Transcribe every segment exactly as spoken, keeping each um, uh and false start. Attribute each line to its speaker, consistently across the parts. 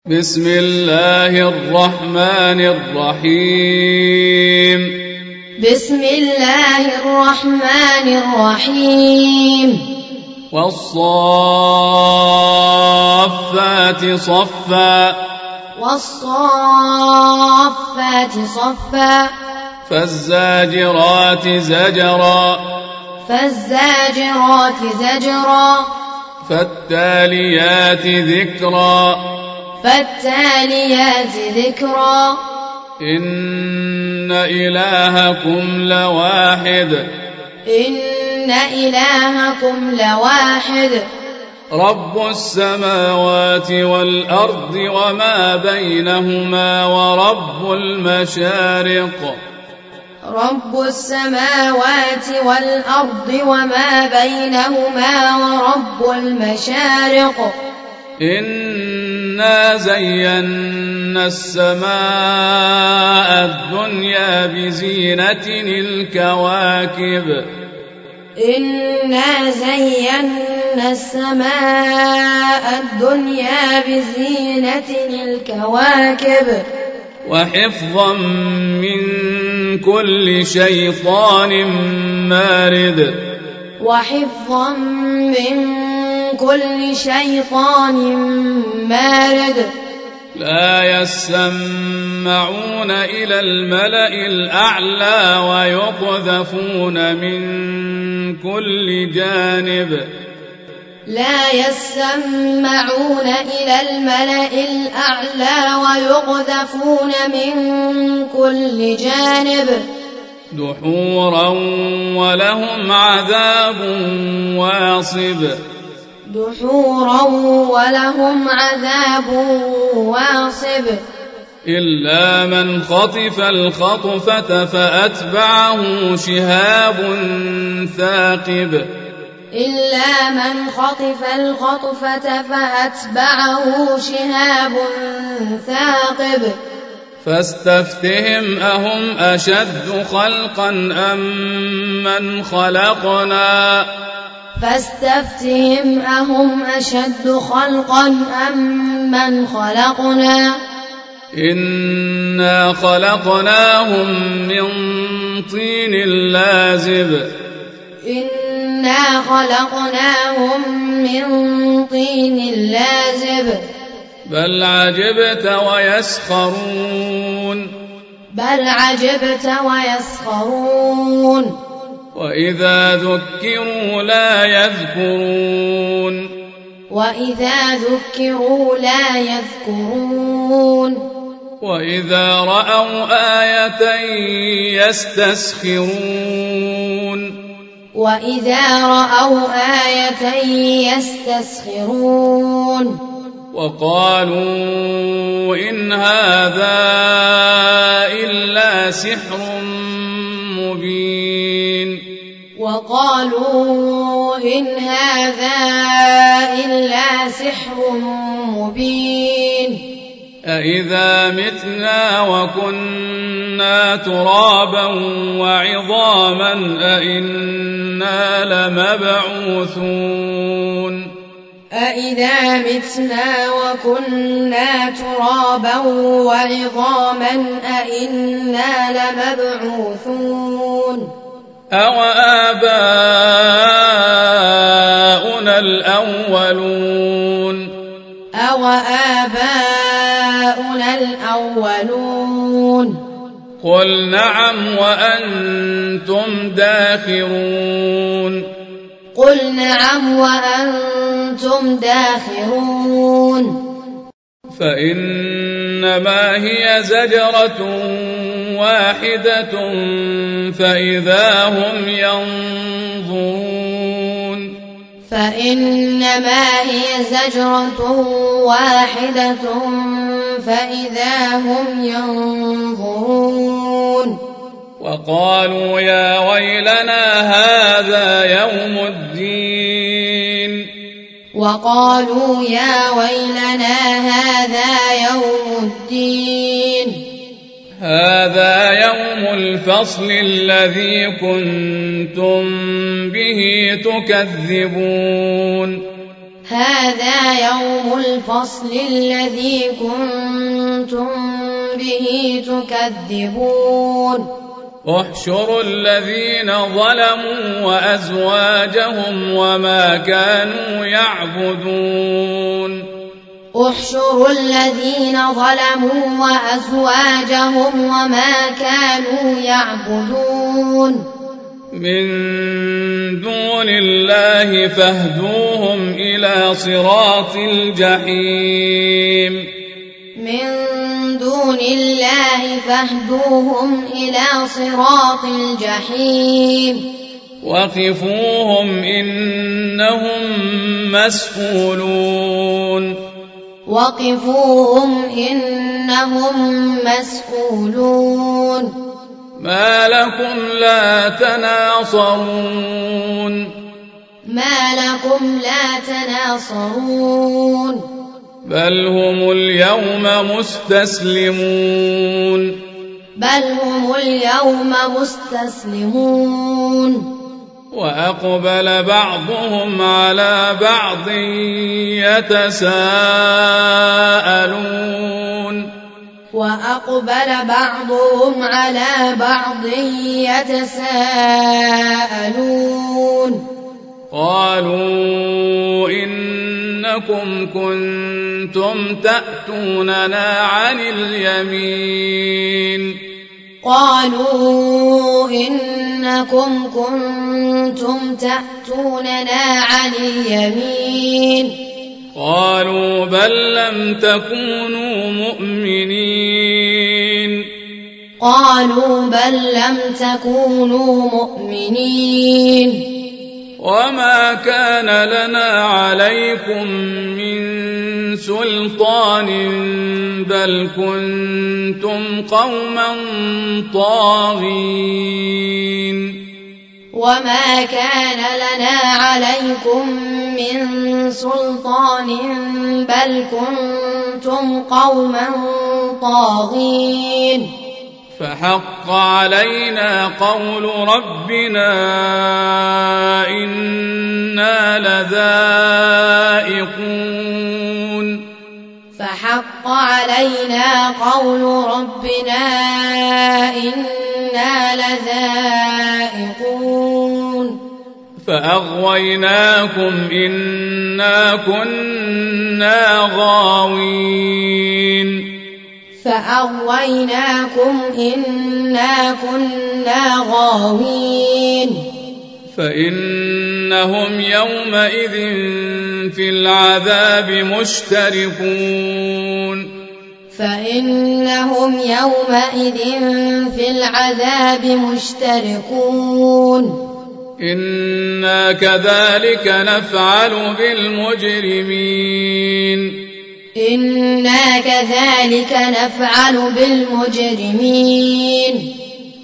Speaker 1: بسم الله الرحمن الرحيم
Speaker 2: بسم الله الرحمن الرحيم
Speaker 1: والصافات صفا
Speaker 2: والصافات صفا
Speaker 1: فالزاجرات زجرا
Speaker 2: فالزاجرات زجرا
Speaker 1: فالتاليات ذكرا
Speaker 2: فالتاليات ذكرا
Speaker 1: إن إلهكم لواحد
Speaker 2: إن إلهكم لواحد
Speaker 1: رب السماوات والأرض وما بينهما ورب المشارق
Speaker 2: رب السماوات والأرض وما بينهما ورب المشارق
Speaker 1: إنا زينا السماء الدنيا بزينة الكواكب
Speaker 2: إنا زينا السماء الدنيا بزينة الكواكب
Speaker 1: وحفظا من كل شيطان مارد
Speaker 2: وحفظا من كل شيطان مارد
Speaker 1: لا يسمعون إلى الملأ الأعلى ويقذفون من كل جانب
Speaker 2: لا يسمعون إلى الملأ الأعلى ويقذفون من كل جانب
Speaker 1: دحورا ولهم عذاب واصب
Speaker 2: دحورا ولهم عذاب واصب
Speaker 1: إلا من خطف الخطفة فأتبعه شهاب ثاقب
Speaker 2: إلا من خطف الخطفة فأتبعه شهاب ثاقب
Speaker 1: فاستفتهم أهم أشد خلقا أم من خلقنا
Speaker 2: فاستفتهم أهم أشد خلقا أم من خلقنا
Speaker 1: إنا خلقناهم من طين لازب
Speaker 2: إنا خلقناهم من طين لازب
Speaker 1: بل عجبت ويسخرون
Speaker 2: بل عجبت ويسخرون
Speaker 1: وإذا ذكروا لا يذكرون
Speaker 2: وإذا ذكروا لا يذكرون
Speaker 1: وإذا رأوا آية يستسخرون
Speaker 2: وإذا رأوا آية يستسخرون
Speaker 1: وقالوا إن هذا إلا سحر مبين
Speaker 2: وقالوا إن هذا إلا سحر مبين
Speaker 1: أإذا متنا وكنا ترابا وعظاما أإنا لمبعوثون
Speaker 2: أإذا متنا وكنا ترابا وعظاما أإنا لمبعوثون
Speaker 1: أو آباؤنا الأولون
Speaker 2: أو آباؤنا الأولون
Speaker 1: قل نعم وأنتم داخرون
Speaker 2: قل نعم وأنتم داخرون
Speaker 1: فإنما هي زجرة واحدة فإذا هم ينظرون
Speaker 2: فإنما هي زجرة واحدة فإذا هم ينظرون
Speaker 1: وقالوا يا ويلنا هذا يوم الدين
Speaker 2: وقالوا يا ويلنا هذا يوم الدين
Speaker 1: هذا يوم الفصل الذي كنتم به تكذبون
Speaker 2: هذا يوم الفصل الذي كنتم به تكذبون
Speaker 1: احشروا الذين ظلموا وأزواجهم وما كانوا يعبدون
Speaker 2: احشروا الذين ظلموا وأزواجهم وما كانوا يعبدون
Speaker 1: من دون الله فاهدوهم إلى صراط الجحيم
Speaker 2: من دون الله فاهدوهم إلى صراط الجحيم
Speaker 1: وقفوهم إنهم مسؤولون
Speaker 2: وقفوهم إنهم مسؤولون
Speaker 1: ما لكم لا تناصرون
Speaker 2: ما لكم لا تناصرون
Speaker 1: بل هم اليوم مستسلمون
Speaker 2: بل هم اليوم مستسلمون
Speaker 1: وأقبل بعضهم على بعض يتساءلون
Speaker 2: وأقبل بعضهم على بعض يتساءلون
Speaker 1: قالوا إنكم كنتم تأتوننا عن اليمين
Speaker 2: قالوا إنكم كنتم تأتوننا عن اليمين
Speaker 1: قالوا بل لم تكونوا مؤمنين
Speaker 2: قالوا بل لم تكونوا مؤمنين
Speaker 1: وما كان لنا عليكم من سلطان بل كنتم قوما طاغين
Speaker 2: وما كان لنا عليكم من سلطان بل كنتم قوما طاغين
Speaker 1: فحق علينا قول ربنا إنا لذائقون
Speaker 2: فحق علينا قول ربنا إنا لذائقون
Speaker 1: فأغويناكم إنا كنا غاوين
Speaker 2: فأغويناكم إنا كنا غاوين
Speaker 1: فإنهم يومئذ في العذاب مشتركون
Speaker 2: فإنهم يومئذ في العذاب مشتركون
Speaker 1: إنا كذلك نفعل بالمجرمين
Speaker 2: إنا كذلك نفعل بالمجرمين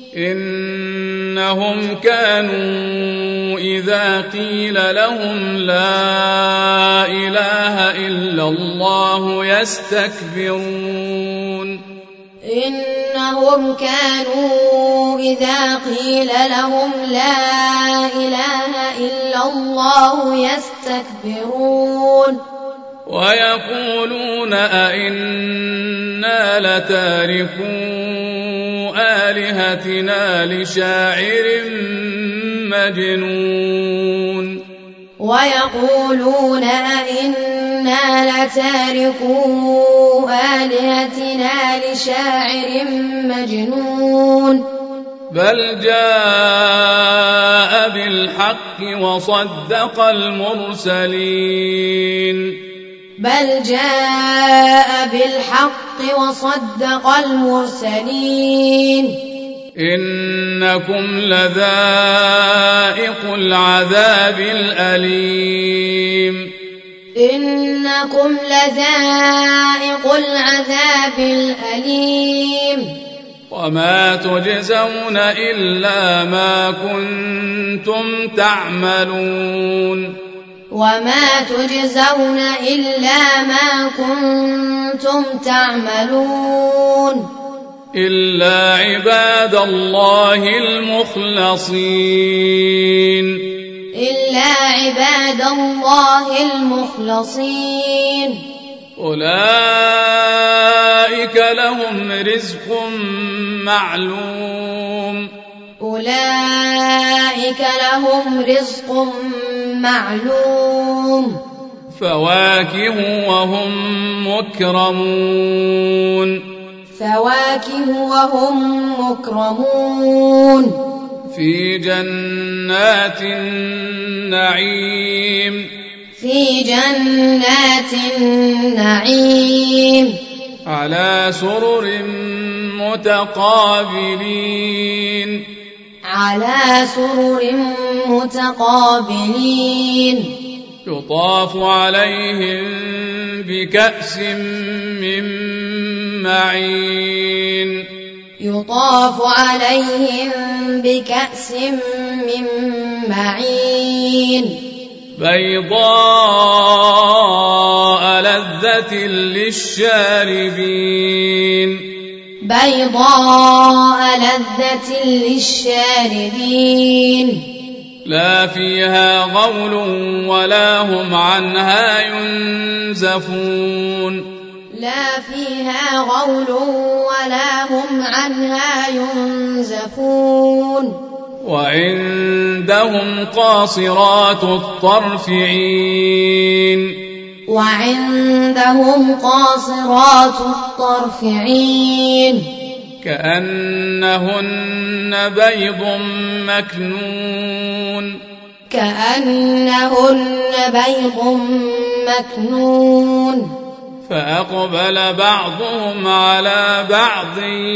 Speaker 1: إنهم كانوا إذا قيل لهم لا إله إلا الله يستكبرون
Speaker 2: إنهم كانوا إذا قيل لهم لا إله إلا الله يستكبرون
Speaker 1: ويقولون أئنا لتاركو آلهتنا لشاعر مجنون
Speaker 2: ويقولون أئنا لتاركو آلهتنا لشاعر مجنون
Speaker 1: بل جاء بالحق وصدق المرسلين
Speaker 2: بل جاء بالحق وصدق المرسلين
Speaker 1: إنكم لذائق العذاب الأليم
Speaker 2: إنكم لذائق العذاب الأليم
Speaker 1: وما تجزون إلا ما كنتم تعملون
Speaker 2: وما تجزون إلا ما كنتم تعملون
Speaker 1: إلا عباد الله المخلصين
Speaker 2: إلا عباد الله المخلصين
Speaker 1: أولئك لهم رزق معلوم
Speaker 2: أولئك لهم رزق معلوم
Speaker 1: فواكه وهم مكرمون
Speaker 2: فواكه وهم مكرمون
Speaker 1: في جنات النعيم
Speaker 2: في جنات النعيم
Speaker 1: على سرر متقابلين
Speaker 2: على سرر متقابلين
Speaker 1: يطاف عليهم بكأس من معين
Speaker 2: يطاف عليهم بكأس من معين
Speaker 1: بيضاء لذة للشاربين
Speaker 2: بيضاء لذة للشاربين
Speaker 1: لا فيها غول ولا هم عنها ينزفون
Speaker 2: لا فيها غول ولا هم عنها ينزفون
Speaker 1: وعندهم قاصرات الطرف عين
Speaker 2: وعندهم قاصرات الطرف عين
Speaker 1: كأنهن بيض مكنون
Speaker 2: كأنهن بيض مكنون
Speaker 1: فأقبل بعضهم على بعض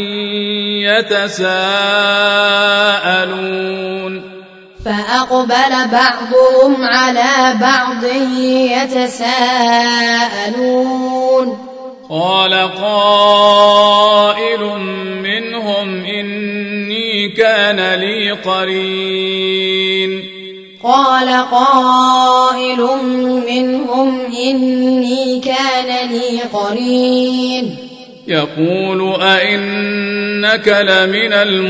Speaker 1: يتساءلون
Speaker 2: فأقبل بعضهم على بعض يتساءلون
Speaker 1: قال قائل منهم إني كان لي قرين
Speaker 2: قال قائل منهم إني كان لي قرين
Speaker 1: يقول أئنك لمن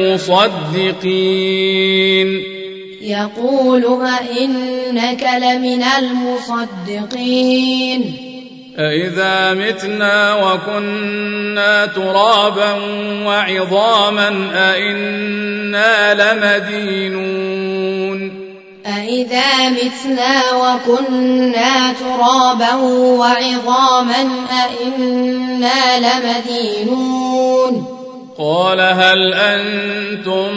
Speaker 1: المصدقين
Speaker 2: يقول أئنك لمن المصدقين
Speaker 1: أئذا متنا وكنا ترابا وعظاما أئنا لمدينون
Speaker 2: أئذا متنا وكنا ترابا وعظاما أئنا لمدينون
Speaker 1: قال هل أنتم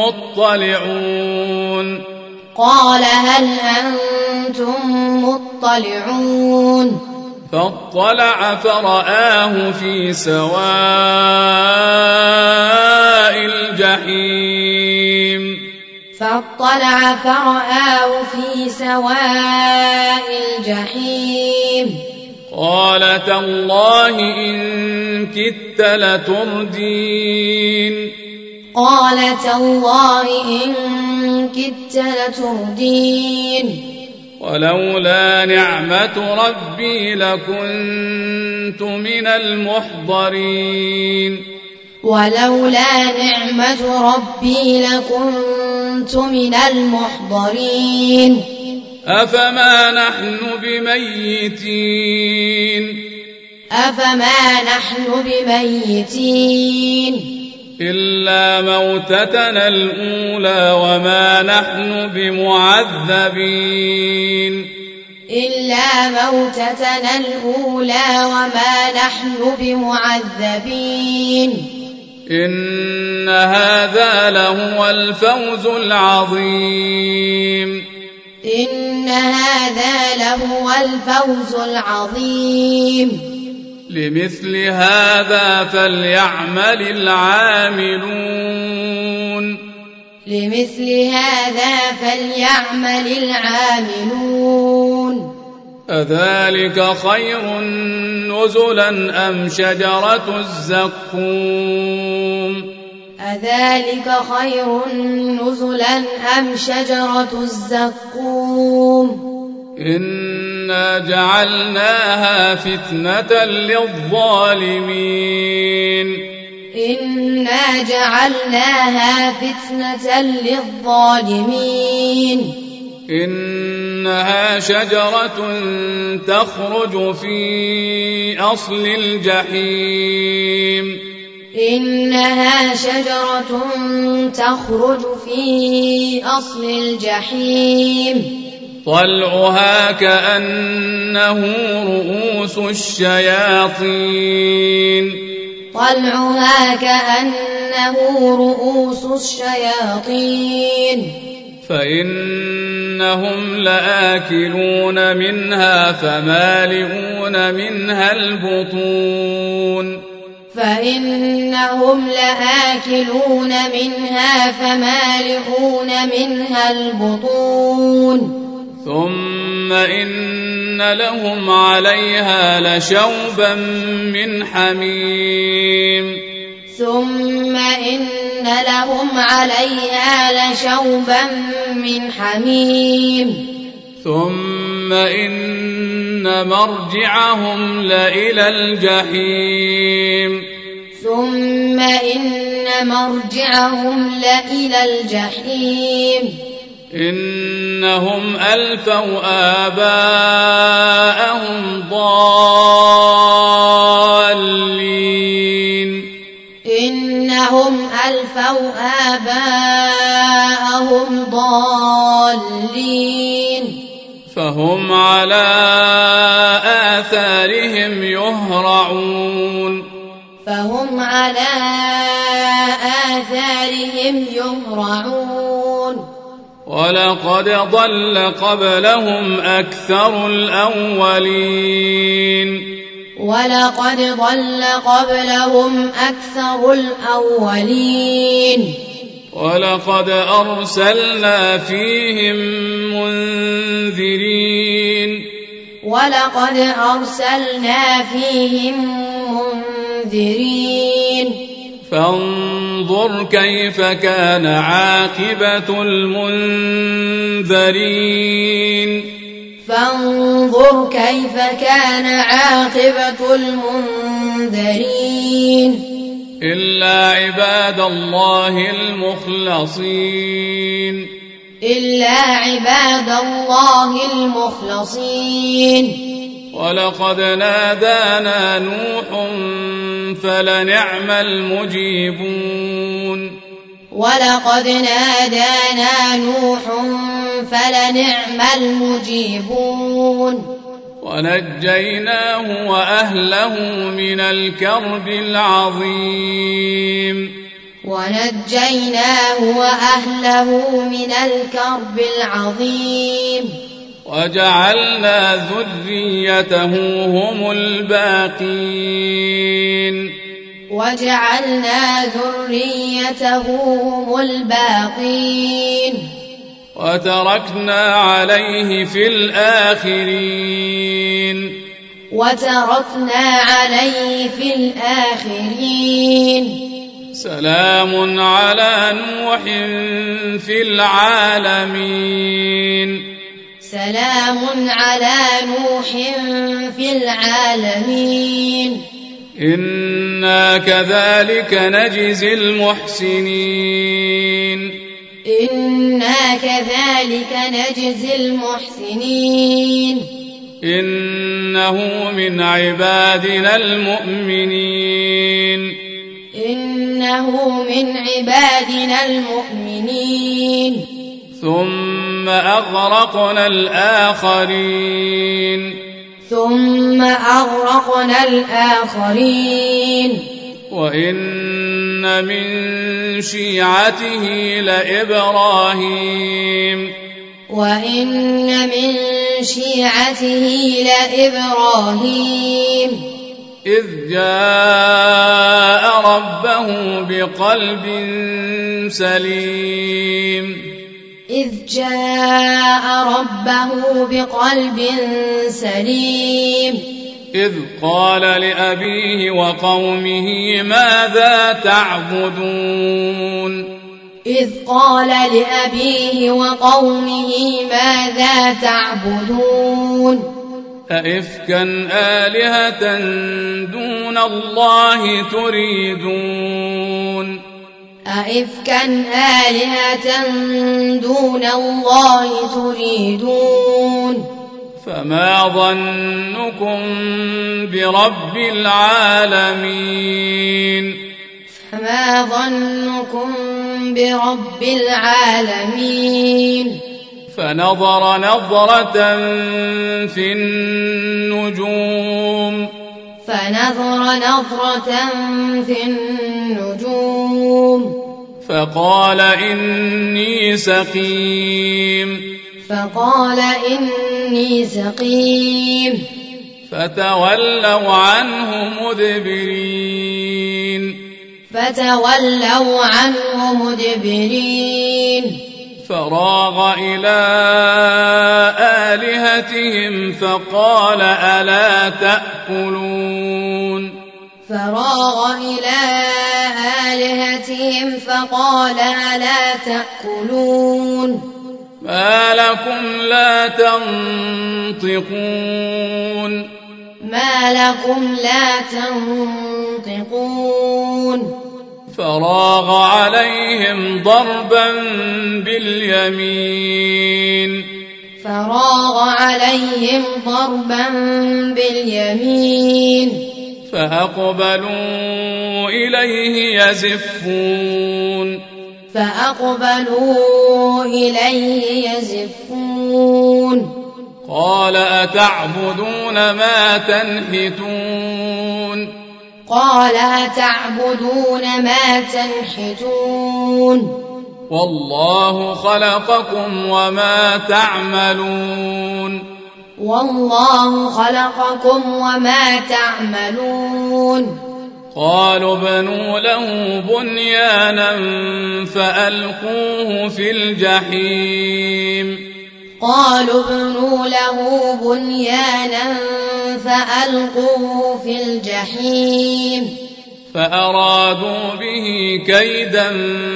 Speaker 1: مطلعون
Speaker 2: قال هل أنتم مطلعون
Speaker 1: فاطلع فرآه في سواء الجحيم
Speaker 2: فاطلع فرآه في سواء الجحيم
Speaker 1: قال تالله إن كدت لتردين
Speaker 2: قال تالله إن كدت لتردين
Speaker 1: ولولا نعمة ربي لكنت من المحضرين
Speaker 2: ولولا نعمة ربي لكنت من المحضرين
Speaker 1: أفما نحن بميتين
Speaker 2: أفما نحن بميتين
Speaker 1: إلا موتتنا الأولى وما نحن بمعذبين
Speaker 2: إلا موتتنا الأولى وما نحن بمعذبين
Speaker 1: إن هذا لهو الفوز العظيم
Speaker 2: إن هذا لهو الفوز العظيم
Speaker 1: لمثل هذا فليعمل العاملون
Speaker 2: لمثل هذا فليعمل العاملون
Speaker 1: أذلك خير نزلا أم شجرة الزقوم
Speaker 2: أذلك خير نزلا أم شجرة الزقوم
Speaker 1: إنا جعلناها فتنة للظالمين
Speaker 2: إنا جعلناها فتنة للظالمين
Speaker 1: إنها شجرة تخرج في أصل الجحيم
Speaker 2: إنها شجرة تخرج في أصل الجحيم
Speaker 1: طلعها كأنه رؤوس الشياطين
Speaker 2: طلعها كأنه رؤوس الشياطين
Speaker 1: فإنهم لآكلون منها فمالئون منها البطون
Speaker 2: فإنهم لآكلون منها فمالئون منها البطون
Speaker 1: ثم إن لهم عليها لشوبا من حميم
Speaker 2: ثم إن لهم عليها لشوبا من حميم
Speaker 1: ثم إن مرجعهم لإلى الجحيم
Speaker 2: ثم إن مرجعهم لإلى الجحيم
Speaker 1: إنهم ألفوا آباءهم ضالين
Speaker 2: إنهم ألفوا آباءهم ضالين
Speaker 1: فهم على آثارهم يهرعون
Speaker 2: فهم على آثارهم يهرعون
Speaker 1: ولقد ضل قبلهم أكثر الأولين
Speaker 2: ولقد ضل قبلهم أكثر الأولين
Speaker 1: ولقد أرسلنا فيهم منذرين
Speaker 2: ولقد أرسلنا فيهم منذرين
Speaker 1: فانظر كيف كان عاقبة المنذرين
Speaker 2: فانظر كيف كان عاقبة المنذرين
Speaker 1: إلا عباد الله المخلصين
Speaker 2: إلا عباد الله المخلصين
Speaker 1: ولقد نادانا نوح فلنعم المجيبون
Speaker 2: ولقد نادانا نوح فلنعم المجيبون
Speaker 1: ونجيناه وأهله من الكرب العظيم
Speaker 2: ونجيناه وأهله من الكرب العظيم
Speaker 1: وجعلنا ذريته هم الباقين
Speaker 2: وجعلنا ذريته هم الباقين
Speaker 1: وتركنا عليه في الآخرين
Speaker 2: وتركنا عليه في الآخرين
Speaker 1: سلام على نوح في العالمين
Speaker 2: سلام على نوح في العالمين
Speaker 1: إنا كذلك نجزي المحسنين
Speaker 2: إنا كذلك نجزي المحسنين
Speaker 1: إنه من عبادنا المؤمنين
Speaker 2: إنه من عبادنا المؤمنين
Speaker 1: ثم أغرقنا الآخرين
Speaker 2: ثم أغرقنا الآخرين
Speaker 1: وإن من شيعته لإبراهيم
Speaker 2: وإن من شيعته لإبراهيم
Speaker 1: إذ جاء ربه بقلب سليم
Speaker 2: إذ جاء ربه بقلب سليم
Speaker 1: إذ قال لأبيه وقومه ماذا تعبدون
Speaker 2: إذ قال لأبيه وقومه ماذا تعبدون
Speaker 1: أئفكا آلهة دون الله تريدون
Speaker 2: أئفكا آلهة دون الله تريدون
Speaker 1: فما ظنكم برب العالمين
Speaker 2: فما ظنكم برب العالمين
Speaker 1: فنظر نظرة في النجوم
Speaker 2: فنظر نظرة في النجوم
Speaker 1: فقال إني سقيم
Speaker 2: فقال إني سقيم
Speaker 1: فتولوا عنه مدبرين
Speaker 2: فتولوا عنه مدبرين
Speaker 1: فراغ إلى آلهتهم فقال ألا تأكلون
Speaker 2: فراغ إلى آلهتهم فقال ألا تأكلون
Speaker 1: ما لكم لا تنطقون
Speaker 2: ما لكم لا تنطقون
Speaker 1: فراغ عليهم ضربا باليمين
Speaker 2: فراغ عليهم ضربا باليمين
Speaker 1: فأقبلوا إليه يزفون
Speaker 2: فأقبلوا إليه يزفون
Speaker 1: قال أتعبدون ما تنحتون
Speaker 2: قال أتعبدون ما تنحتون
Speaker 1: والله خلقكم وما تعملون
Speaker 2: والله خلقكم وما تعملون
Speaker 1: قالوا ابنوا له بنيانا فألقوه في الجحيم
Speaker 2: قالوا ابنوا له بنيانا فألقوه في الجحيم
Speaker 1: فأرادوا به كيدا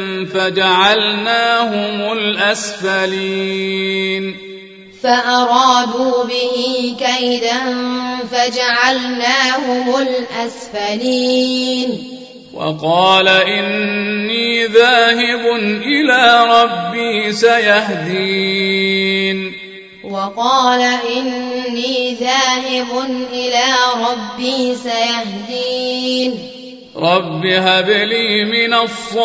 Speaker 1: فجعلناهم الأسفلين
Speaker 2: فأرادوا به كيدا فجعلناهم الأسفلين
Speaker 1: وقال إني ذاهب إلى ربي سيهدين
Speaker 2: وقال إني ذاهب إلى ربي سيهدين
Speaker 1: رب هب لي من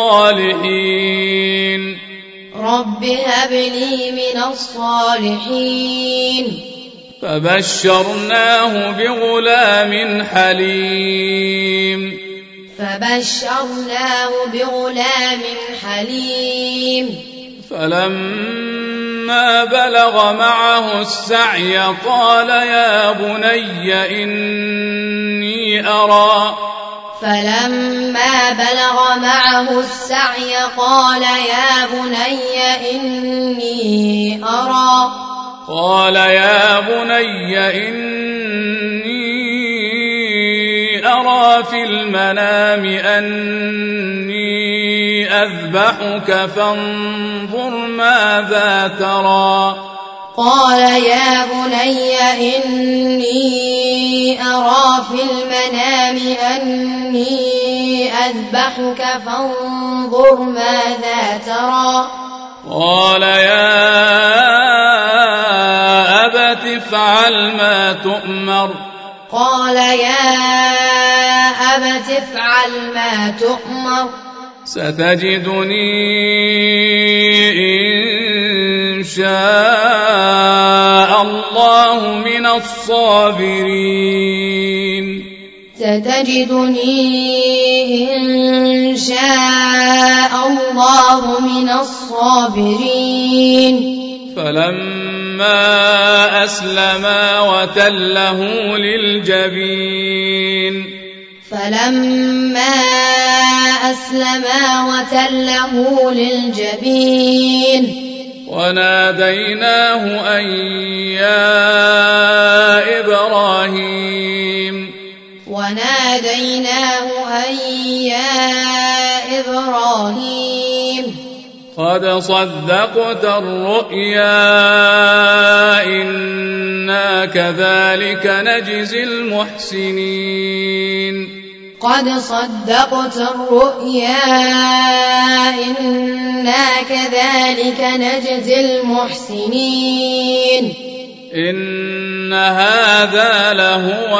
Speaker 1: الصالحين
Speaker 2: رب هب لي من الصالحين
Speaker 1: فبشرناه بغلام حليم
Speaker 2: فبشرناه بغلام حليم
Speaker 1: فلما بلغ معه السعي قال يا بني إني أرى
Speaker 2: فلما بلغ معه السعي قال يا بني إني أرى
Speaker 1: قال يا بني إني أرى في المنام أني أذبحك فانظر ماذا ترى
Speaker 2: قال يا بني إني أرى في المنام أني أذبحك فانظر ماذا ترى
Speaker 1: قال يا أبت افعل ما تؤمر
Speaker 2: قال يا أبت افعل ما تؤمر
Speaker 1: ستجدني إن شاء الله من الصابرين
Speaker 2: ستجدني إن شاء الله من الصابرين
Speaker 1: فلما أسلما وتله للجبين
Speaker 2: فلما أسلما وتله للجبين
Speaker 1: وناديناه أن يا إبراهيم
Speaker 2: وناديناه أن يا إبراهيم
Speaker 1: قد صدقت الرؤيا إنا كذلك نجزي المحسنين
Speaker 2: قد صدقت الرؤيا إنا كذلك نجزي المحسنين
Speaker 1: إن هذا لهو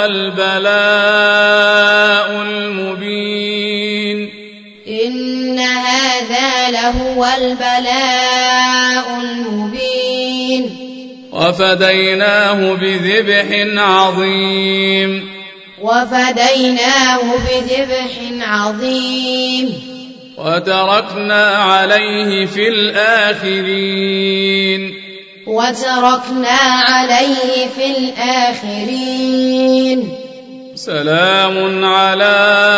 Speaker 1: البلاء المبين
Speaker 2: إن هذا لهو البلاء المبين
Speaker 1: وفديناه بذبح عظيم
Speaker 2: وفديناه بذبح عظيم
Speaker 1: وتركنا عليه في الآخرين
Speaker 2: وتركنا عليه في الآخرين
Speaker 1: سلام على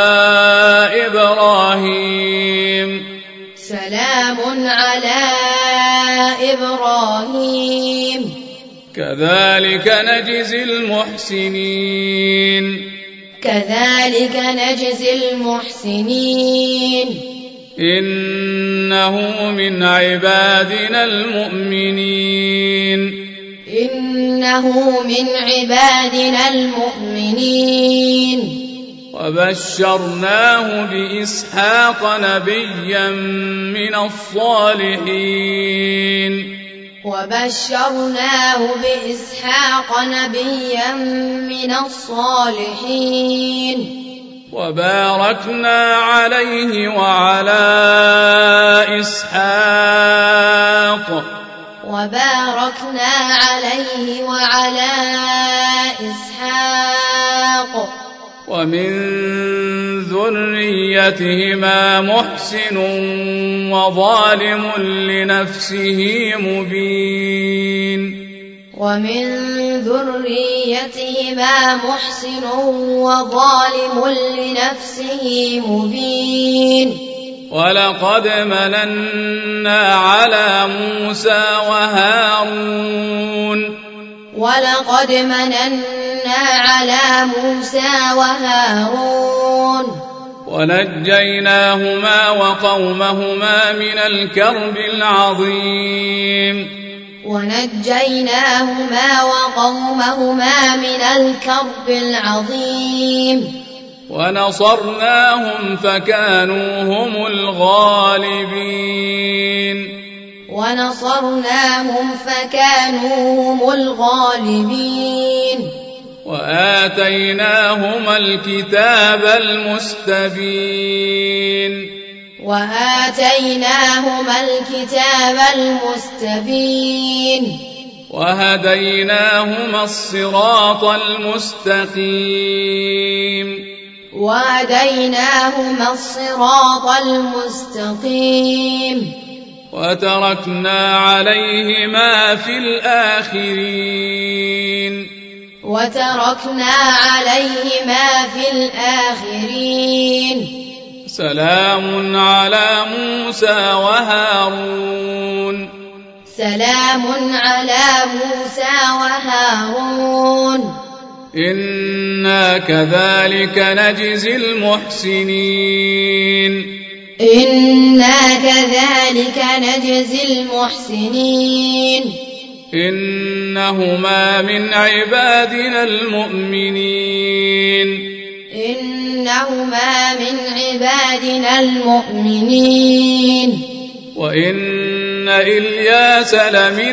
Speaker 1: إبراهيم
Speaker 2: سلام على إبراهيم
Speaker 1: كذلك نجزي المحسنين
Speaker 2: كذلك نجزي المحسنين
Speaker 1: إنه من عبادنا المؤمنين
Speaker 2: إنه من عبادنا المؤمنين
Speaker 1: وبشرناه بإسحاق نبيا من الصالحين
Speaker 2: وبشرناه بإسحاق نبيا من الصالحين
Speaker 1: وباركنا عليه وعلى إسحاق
Speaker 2: وباركنا عليه وعلى إسحاق
Speaker 1: ومن ذريتهما محسن وظالم لنفسه مبين
Speaker 2: ومن ذريتهما محسن وظالم لنفسه مبين
Speaker 1: ولقد مننا على موسى وهارون
Speaker 2: ولقد مننا على موسى وهارون
Speaker 1: ونجيناهما وقومهما من الكرب العظيم
Speaker 2: ونجيناهما وقومهما من الكرب العظيم
Speaker 1: ونصرناهم فكانوا هم الغالبين
Speaker 2: ونصرناهم فكانوا هم الغالبين
Speaker 1: وآتيناهما الكتاب المستبين
Speaker 2: وآتيناهما الكتاب المستبين
Speaker 1: وهديناهما الصراط المستقيم
Speaker 2: وهديناهما الصراط المستقيم
Speaker 1: وتركنا عليهما في الآخرين
Speaker 2: وتركنا عليهما في الآخرين
Speaker 1: سلام على موسى وهارون
Speaker 2: سلام على موسى وهارون
Speaker 1: إنا كذلك نجزي المحسنين
Speaker 2: إنا كذلك نجزي المحسنين
Speaker 1: إنهما من عبادنا المؤمنين
Speaker 2: إنهما من عبادنا المؤمنين
Speaker 1: وإن إلياس لمن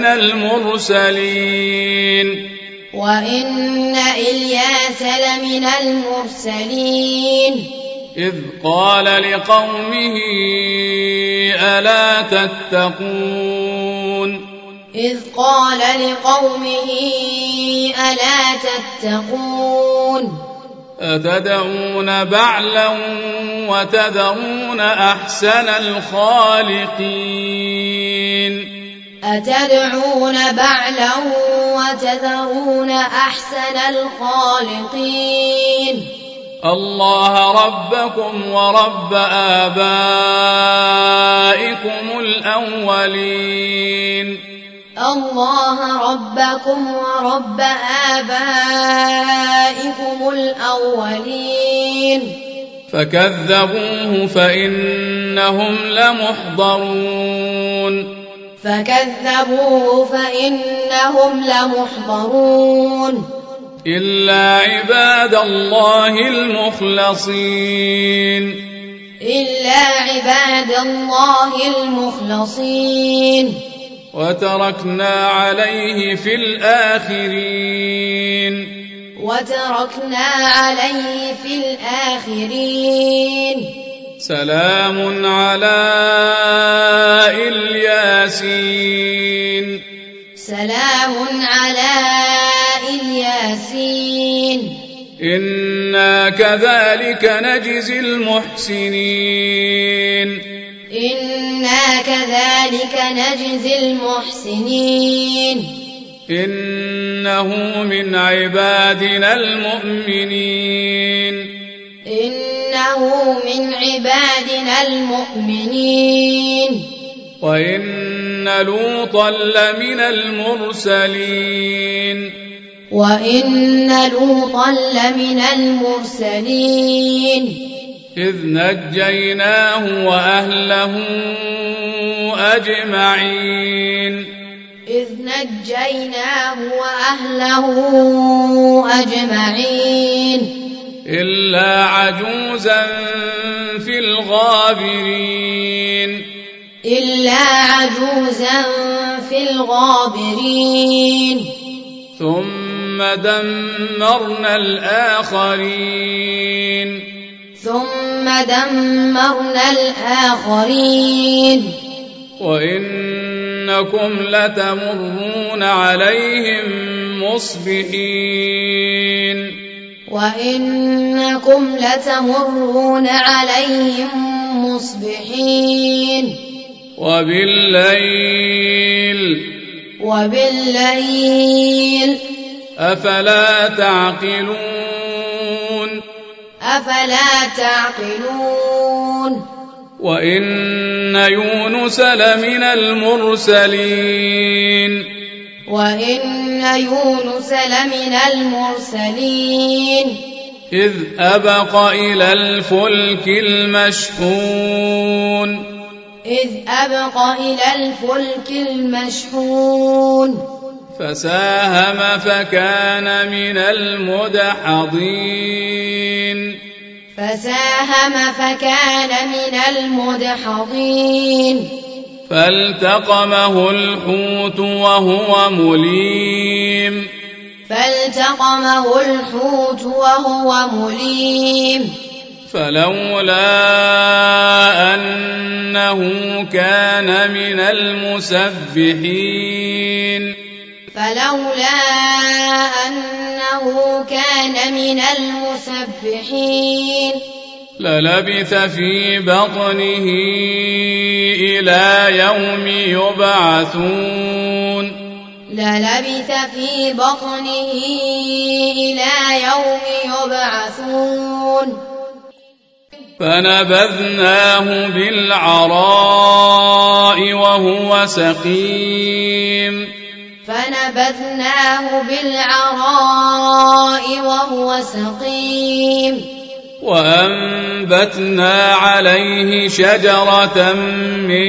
Speaker 1: المرسلين
Speaker 2: وإن إلياس لمن المرسلين
Speaker 1: إذ قال لقومه ألا تتقون
Speaker 2: إذ قال لقومه ألا تتقون
Speaker 1: أتدعون بعلا وتذرون أحسن الخالقين
Speaker 2: أتدعون بعلا وتذرون أحسن الخالقين
Speaker 1: الله ربكم ورب آبائكم الأولين
Speaker 2: الله ربكم ورب آبائكم الأولين
Speaker 1: فكذبوه فإنهم لمحضرون
Speaker 2: فكذبوه فإنهم لمحضرون
Speaker 1: إلا عباد الله المخلصين
Speaker 2: إلا عباد الله المخلصين
Speaker 1: وتركنا عليه في الآخرين
Speaker 2: وتركنا عليه في الآخرين
Speaker 1: سلام على الياسين
Speaker 2: سلام على الياسين
Speaker 1: إنا كذلك نجزي المحسنين
Speaker 2: إنا كذلك نجزي المحسنين
Speaker 1: إنه من عبادنا المؤمنين
Speaker 2: إنه من عبادنا المؤمنين
Speaker 1: وإن لوطا لمن المرسلين
Speaker 2: وإن لوطا لمن المرسلين
Speaker 1: إذ نجيناه وأهله أجمعين
Speaker 2: إذ نجيناه وأهله أجمعين
Speaker 1: إلا عجوزا في الغابرين
Speaker 2: إلا عجوزا في الغابرين
Speaker 1: ثم دمرنا الآخرين
Speaker 2: ثم دمرنا الآخرين
Speaker 1: وإنكم لتمرون عليهم مصبحين
Speaker 2: وإنكم لتمرون عليهم مصبحين
Speaker 1: وبالليل
Speaker 2: وبالليل
Speaker 1: أفلا تعقلون
Speaker 2: أفلا تعقلون
Speaker 1: وإن يونس لمن المرسلين
Speaker 2: وإن يونس لمن المرسلين
Speaker 1: إذ أبق إلى الفلك المشحون
Speaker 2: إذ أبق إلى الفلك المشحون
Speaker 1: فساهم فكان من المدحضين
Speaker 2: فساهم فكان من المدحضين
Speaker 1: فالتقمه الحوت وهو مليم
Speaker 2: فالتقمه الحوت وهو مليم
Speaker 1: فلولا أنه كان من المسبحين
Speaker 2: فلولا أنه كان من المسبحين
Speaker 1: للبث في بطنه إلى يوم يبعثون
Speaker 2: للبث في بطنه إلى يوم يبعثون
Speaker 1: فنبذناه بالعراء وهو سقيم
Speaker 2: فنبذناه بالعراء وهو سقيم
Speaker 1: وأنبتنا عليه شجرة من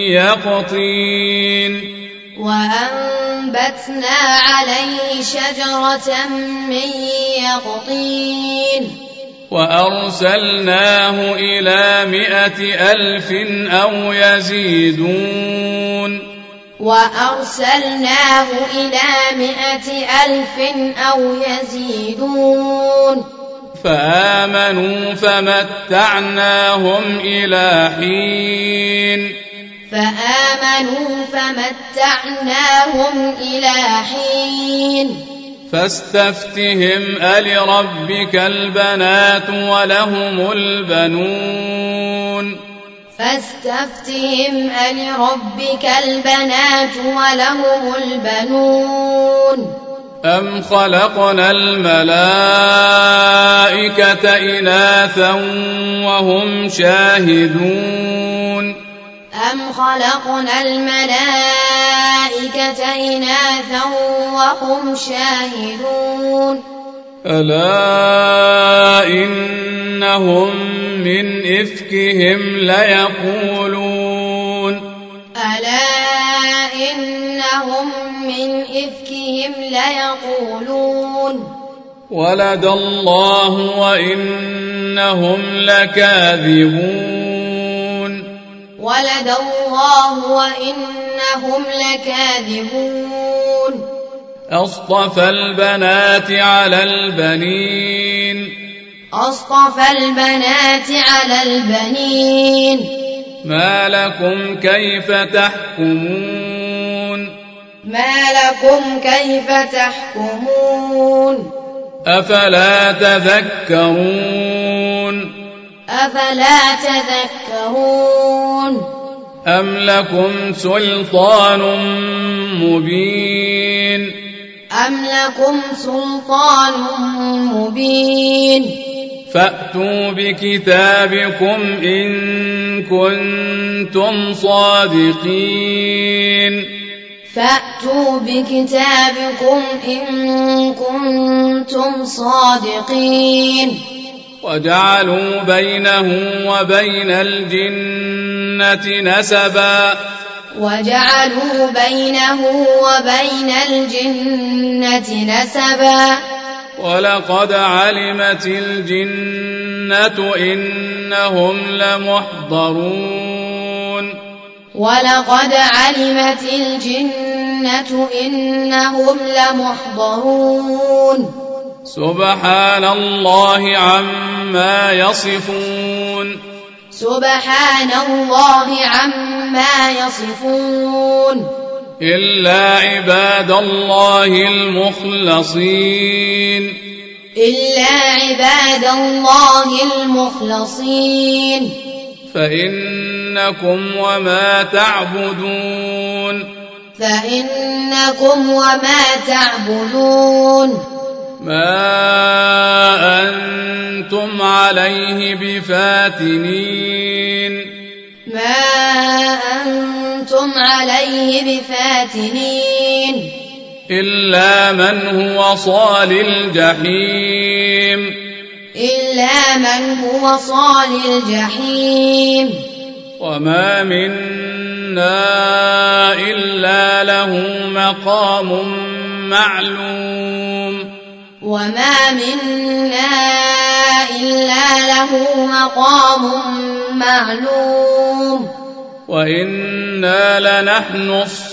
Speaker 1: يقطين
Speaker 2: وأنبتنا عليه شجرة من يقطين
Speaker 1: وأرسلناه إلى مائة ألف أو يزيدون
Speaker 2: وأرسلناه إلى مائة ألف أو يزيدون
Speaker 1: فآمنوا فمتعناهم إلى حين
Speaker 2: فآمنوا فمتعناهم إلى حين
Speaker 1: فاستفتهم ألربك البنات ولهم البنون
Speaker 2: فاستفتهم ألربك البنات ولهم البنون
Speaker 1: أم خلقنا الملائكة إناثا وهم شاهدون
Speaker 2: أم خلقنا الملائكة إناثا وهم شاهدون
Speaker 1: ألا إنهم من إفكهم ليقولون
Speaker 2: ألا إنهم من إفكهم ليقولون
Speaker 1: ولد الله وإنهم لكاذبون
Speaker 2: ولد الله وإنهم لكاذبون
Speaker 1: أصطفى البنات على البنين
Speaker 2: أصطفى البنات على البنين
Speaker 1: ما لكم كيف تحكمون
Speaker 2: ما لكم كيف تحكمون
Speaker 1: أفلا تذكرون
Speaker 2: أفلا تذكرون
Speaker 1: أم لكم سلطان مبين
Speaker 2: أم لكم سلطان مبين
Speaker 1: فأتوا بكتابكم إن كنتم صادقين
Speaker 2: فأتوا بكتابكم إن كنتم صادقين
Speaker 1: وجعلوا بينه وبين الجنة نسبا
Speaker 2: وجعلوا بينه وبين الجنة نسبا
Speaker 1: ولقد علمت الجنة إنهم لمحضرون
Speaker 2: ولقد علمت الجنة إنهم لمحضرون
Speaker 1: سبحان الله عما يصفون
Speaker 2: سبحان الله عما يصفون
Speaker 1: إلا عباد الله المخلصين
Speaker 2: إلا عباد الله المخلصين
Speaker 1: فإنكم وما تعبدون
Speaker 2: فإنكم وما تعبدون
Speaker 1: ما أنتم عليه بفاتنين
Speaker 2: ما أنتم عليه بفاتنين
Speaker 1: إلا من هو صال الجحيم
Speaker 2: إلا من هو صال الجحيم
Speaker 1: وما منا إلا له مقام معلوم
Speaker 2: وما منا إلا له مقام معلوم
Speaker 1: وإنا لنحن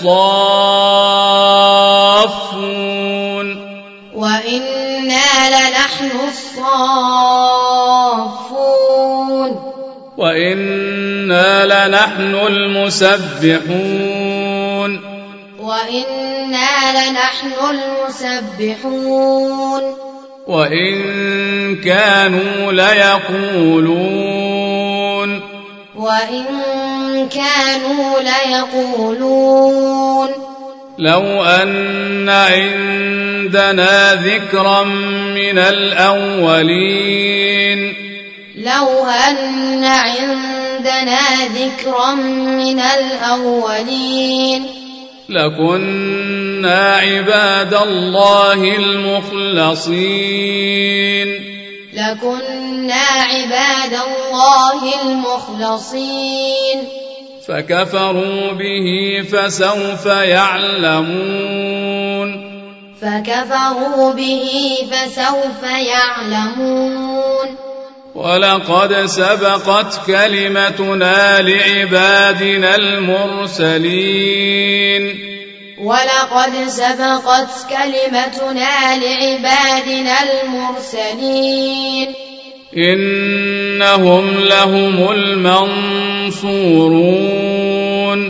Speaker 1: الصافون
Speaker 2: وإنا لنحن الصافون
Speaker 1: وإنا لنحن المسبحون
Speaker 2: وإنا لنحن المسبحون
Speaker 1: وإن كانوا ليقولون
Speaker 2: وإن كانوا ليقولون
Speaker 1: لو أن عندنا ذكرا من الأولين
Speaker 2: لو أن عندنا ذكرا من الأولين
Speaker 1: لكنا عباد الله المخلصين
Speaker 2: لكنا عباد الله المخلصين
Speaker 1: فكفروا به فسوف يعلمون
Speaker 2: فكفروا به فسوف يعلمون
Speaker 1: ولقد سبقت كلمتنا لعبادنا المرسلين
Speaker 2: ولقد سبقت كلمتنا لعبادنا المرسلين
Speaker 1: إنهم لهم المنصورون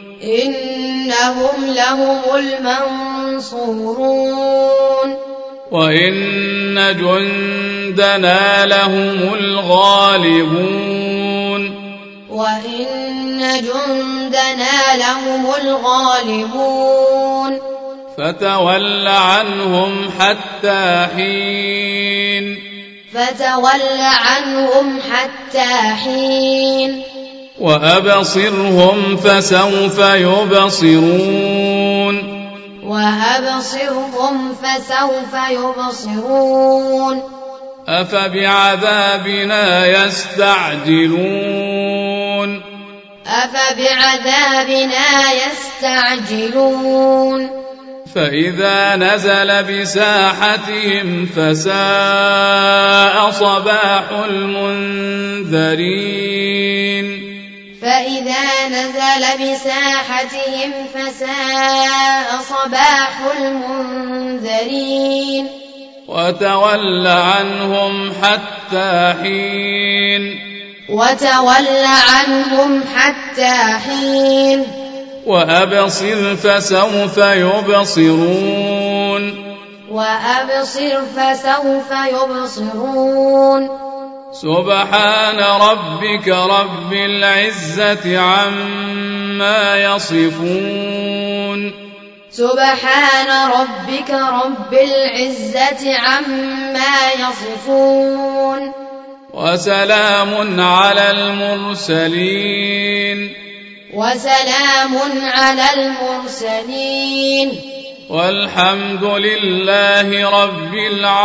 Speaker 2: إنهم لهم المنصورون
Speaker 1: وإن جندنا لهم الغالبون
Speaker 2: وإن جندنا لهم الغالبون
Speaker 1: فتول عنهم حتى حين
Speaker 2: فتول عنهم حتى حين
Speaker 1: وأبصرهم فسوف يبصرون
Speaker 2: وأبصرهم فسوف يبصرون
Speaker 1: أفبعذابنا يستعجلون
Speaker 2: أفبعذابنا يستعجلون
Speaker 1: فإذا نزل بساحتهم فساء صباح المنذرين
Speaker 2: فإذا نزل بساحتهم فساء صباح المنذرين
Speaker 1: وتول عنهم حتى حين
Speaker 2: وتول عنهم حتى حين
Speaker 1: وأبصر فسوف يبصرون
Speaker 2: وأبصر فسوف يبصرون
Speaker 1: سبحان ربك رب العزة عما يصفون
Speaker 2: سبحان ربك رب العزة عما يصفون
Speaker 1: وسلام على المرسلين
Speaker 2: وسلام على المرسلين
Speaker 1: والحمد لله رب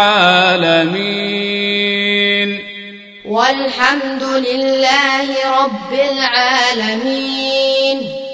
Speaker 1: العالمين
Speaker 2: والحمد لله رب العالمين